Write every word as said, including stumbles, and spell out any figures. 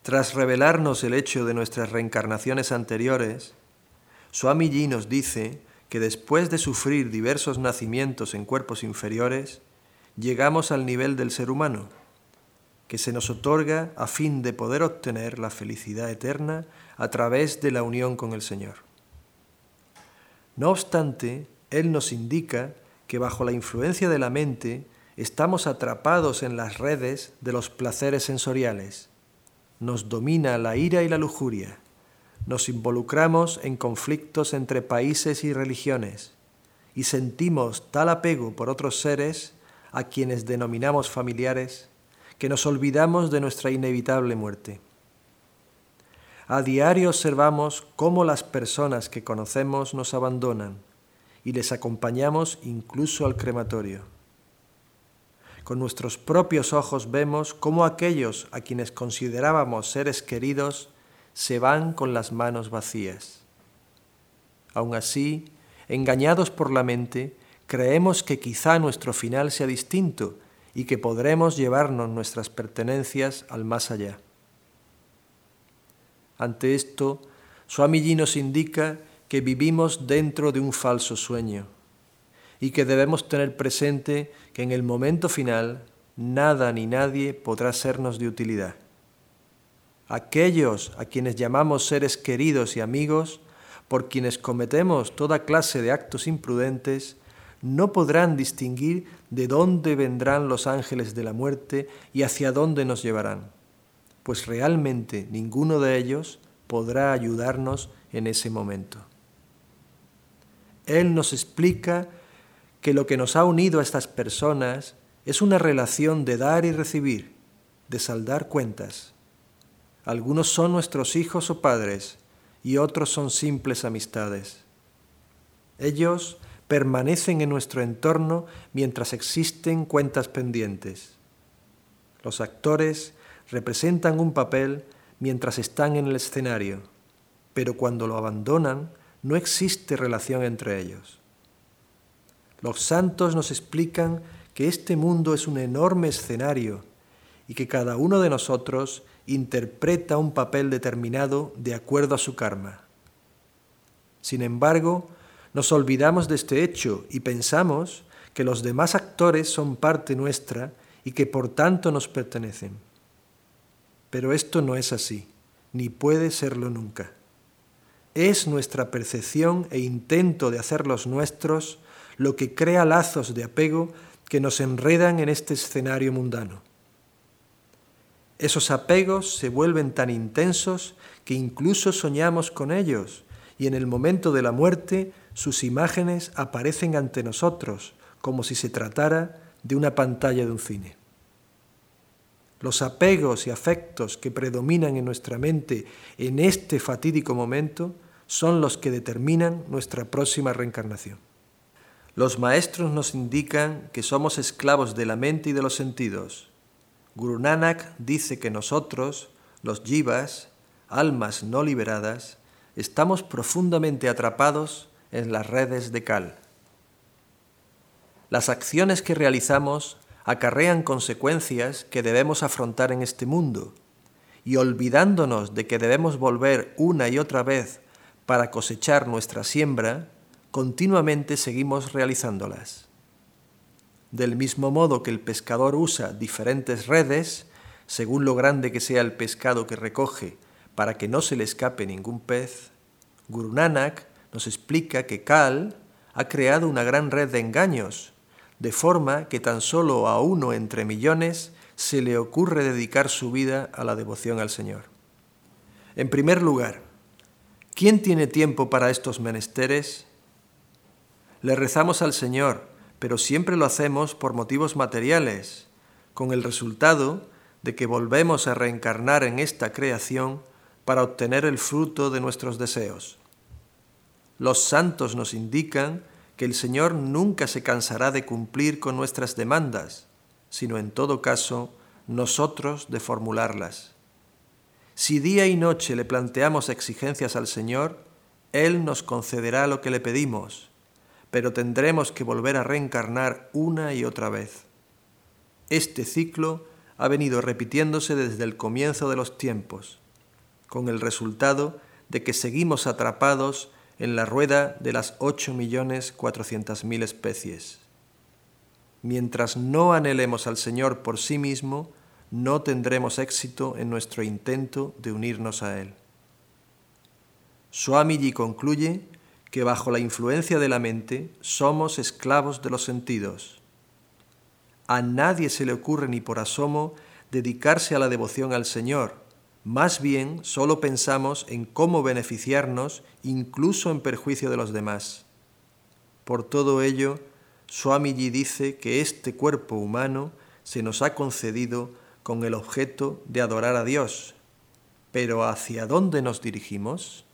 Tras revelarnos el hecho de nuestras reencarnaciones anteriores, Swamiji nos dice que después de sufrir diversos nacimientos en cuerpos inferiores, llegamos al nivel del ser humano, que se nos otorga a fin de poder obtener la felicidad eterna a través de la unión con el Señor. No obstante, Él nos indica que bajo la influencia de la mente estamos atrapados en las redes de los placeres sensoriales. Nos domina la ira y la lujuria. Nos involucramos en conflictos entre países y religiones y sentimos tal apego por otros seres, a quienes denominamos familiares, que nos olvidamos de nuestra inevitable muerte. A diario observamos cómo las personas que conocemos nos abandonan y les acompañamos incluso al crematorio. Con nuestros propios ojos vemos cómo aquellos a quienes considerábamos seres queridos se van con las manos vacías. Aun así, engañados por la mente, creemos que quizá nuestro final sea distinto y que podremos llevarnos nuestras pertenencias al más allá. Ante esto, Swamiji nos indica que vivimos dentro de un falso sueño y que debemos tener presente que en el momento final nada ni nadie podrá sernos de utilidad. Aquellos a quienes llamamos seres queridos y amigos, por quienes cometemos toda clase de actos imprudentes, no podrán distinguir de dónde vendrán los ángeles de la muerte y hacia dónde nos llevarán, pues realmente ninguno de ellos podrá ayudarnos en ese momento. Él nos explica que lo que nos ha unido a estas personas es una relación de dar y recibir, de saldar cuentas. Algunos son nuestros hijos o padres y otros son simples amistades. Ellos permanecen en nuestro entorno mientras existen cuentas pendientes. Los actores representan un papel mientras están en el escenario, pero cuando lo abandonan, no existe relación entre ellos. Los santos nos explican que este mundo es un enorme escenario y que cada uno de nosotros interpreta un papel determinado de acuerdo a su karma. Sin embargo, nos olvidamos de este hecho y pensamos que los demás actores son parte nuestra y que por tanto nos pertenecen. Pero esto no es así, ni puede serlo nunca. Es nuestra percepción e intento de hacerlos nuestros lo que crea lazos de apego que nos enredan en este escenario mundano. Esos apegos se vuelven tan intensos que incluso soñamos con ellos y en el momento de la muerte sus imágenes aparecen ante nosotros como si se tratara de una pantalla de un cine. Los apegos y afectos que predominan en nuestra mente en este fatídico momento son los que determinan nuestra próxima reencarnación. Los maestros nos indican que somos esclavos de la mente y de los sentidos. Guru Nanak dice que nosotros, los jivas, almas no liberadas, estamos profundamente atrapados en las redes de Kal. Las acciones que realizamos acarrean consecuencias que debemos afrontar en este mundo, y olvidándonos de que debemos volver una y otra vez para cosechar nuestra siembra, continuamente seguimos realizándolas. Del mismo modo que el pescador usa diferentes redes, según lo grande que sea el pescado que recoge, para que no se le escape ningún pez, Guru Nanak nos explica que Kal ha creado una gran red de engaños, de forma que tan solo a uno entre millones se le ocurre dedicar su vida a la devoción al Señor. En primer lugar, ¿quién tiene tiempo para estos menesteres? Le rezamos al Señor, pero siempre lo hacemos por motivos materiales, con el resultado de que volvemos a reencarnar en esta creación para obtener el fruto de nuestros deseos. Los santos nos indican que el Señor nunca se cansará de cumplir con nuestras demandas, sino en todo caso nosotros de formularlas. Si día y noche le planteamos exigencias al Señor, Él nos concederá lo que le pedimos, pero tendremos que volver a reencarnar una y otra vez. Este ciclo ha venido repitiéndose desde el comienzo de los tiempos, con el resultado de que seguimos atrapados en la rueda de las ocho millones cuatrocientas mil especies. Mientras no anhelemos al Señor por sí mismo, no tendremos éxito en nuestro intento de unirnos a Él. Swamiji concluye que bajo la influencia de la mente somos esclavos de los sentidos. A nadie se le ocurre ni por asomo dedicarse a la devoción al Señor, más bien solo pensamos en cómo beneficiarnos, incluso en perjuicio de los demás. Por todo ello, Swamiji dice que este cuerpo humano se nos ha concedido con el objeto de adorar a Dios. Pero ¿hacia dónde nos dirigimos?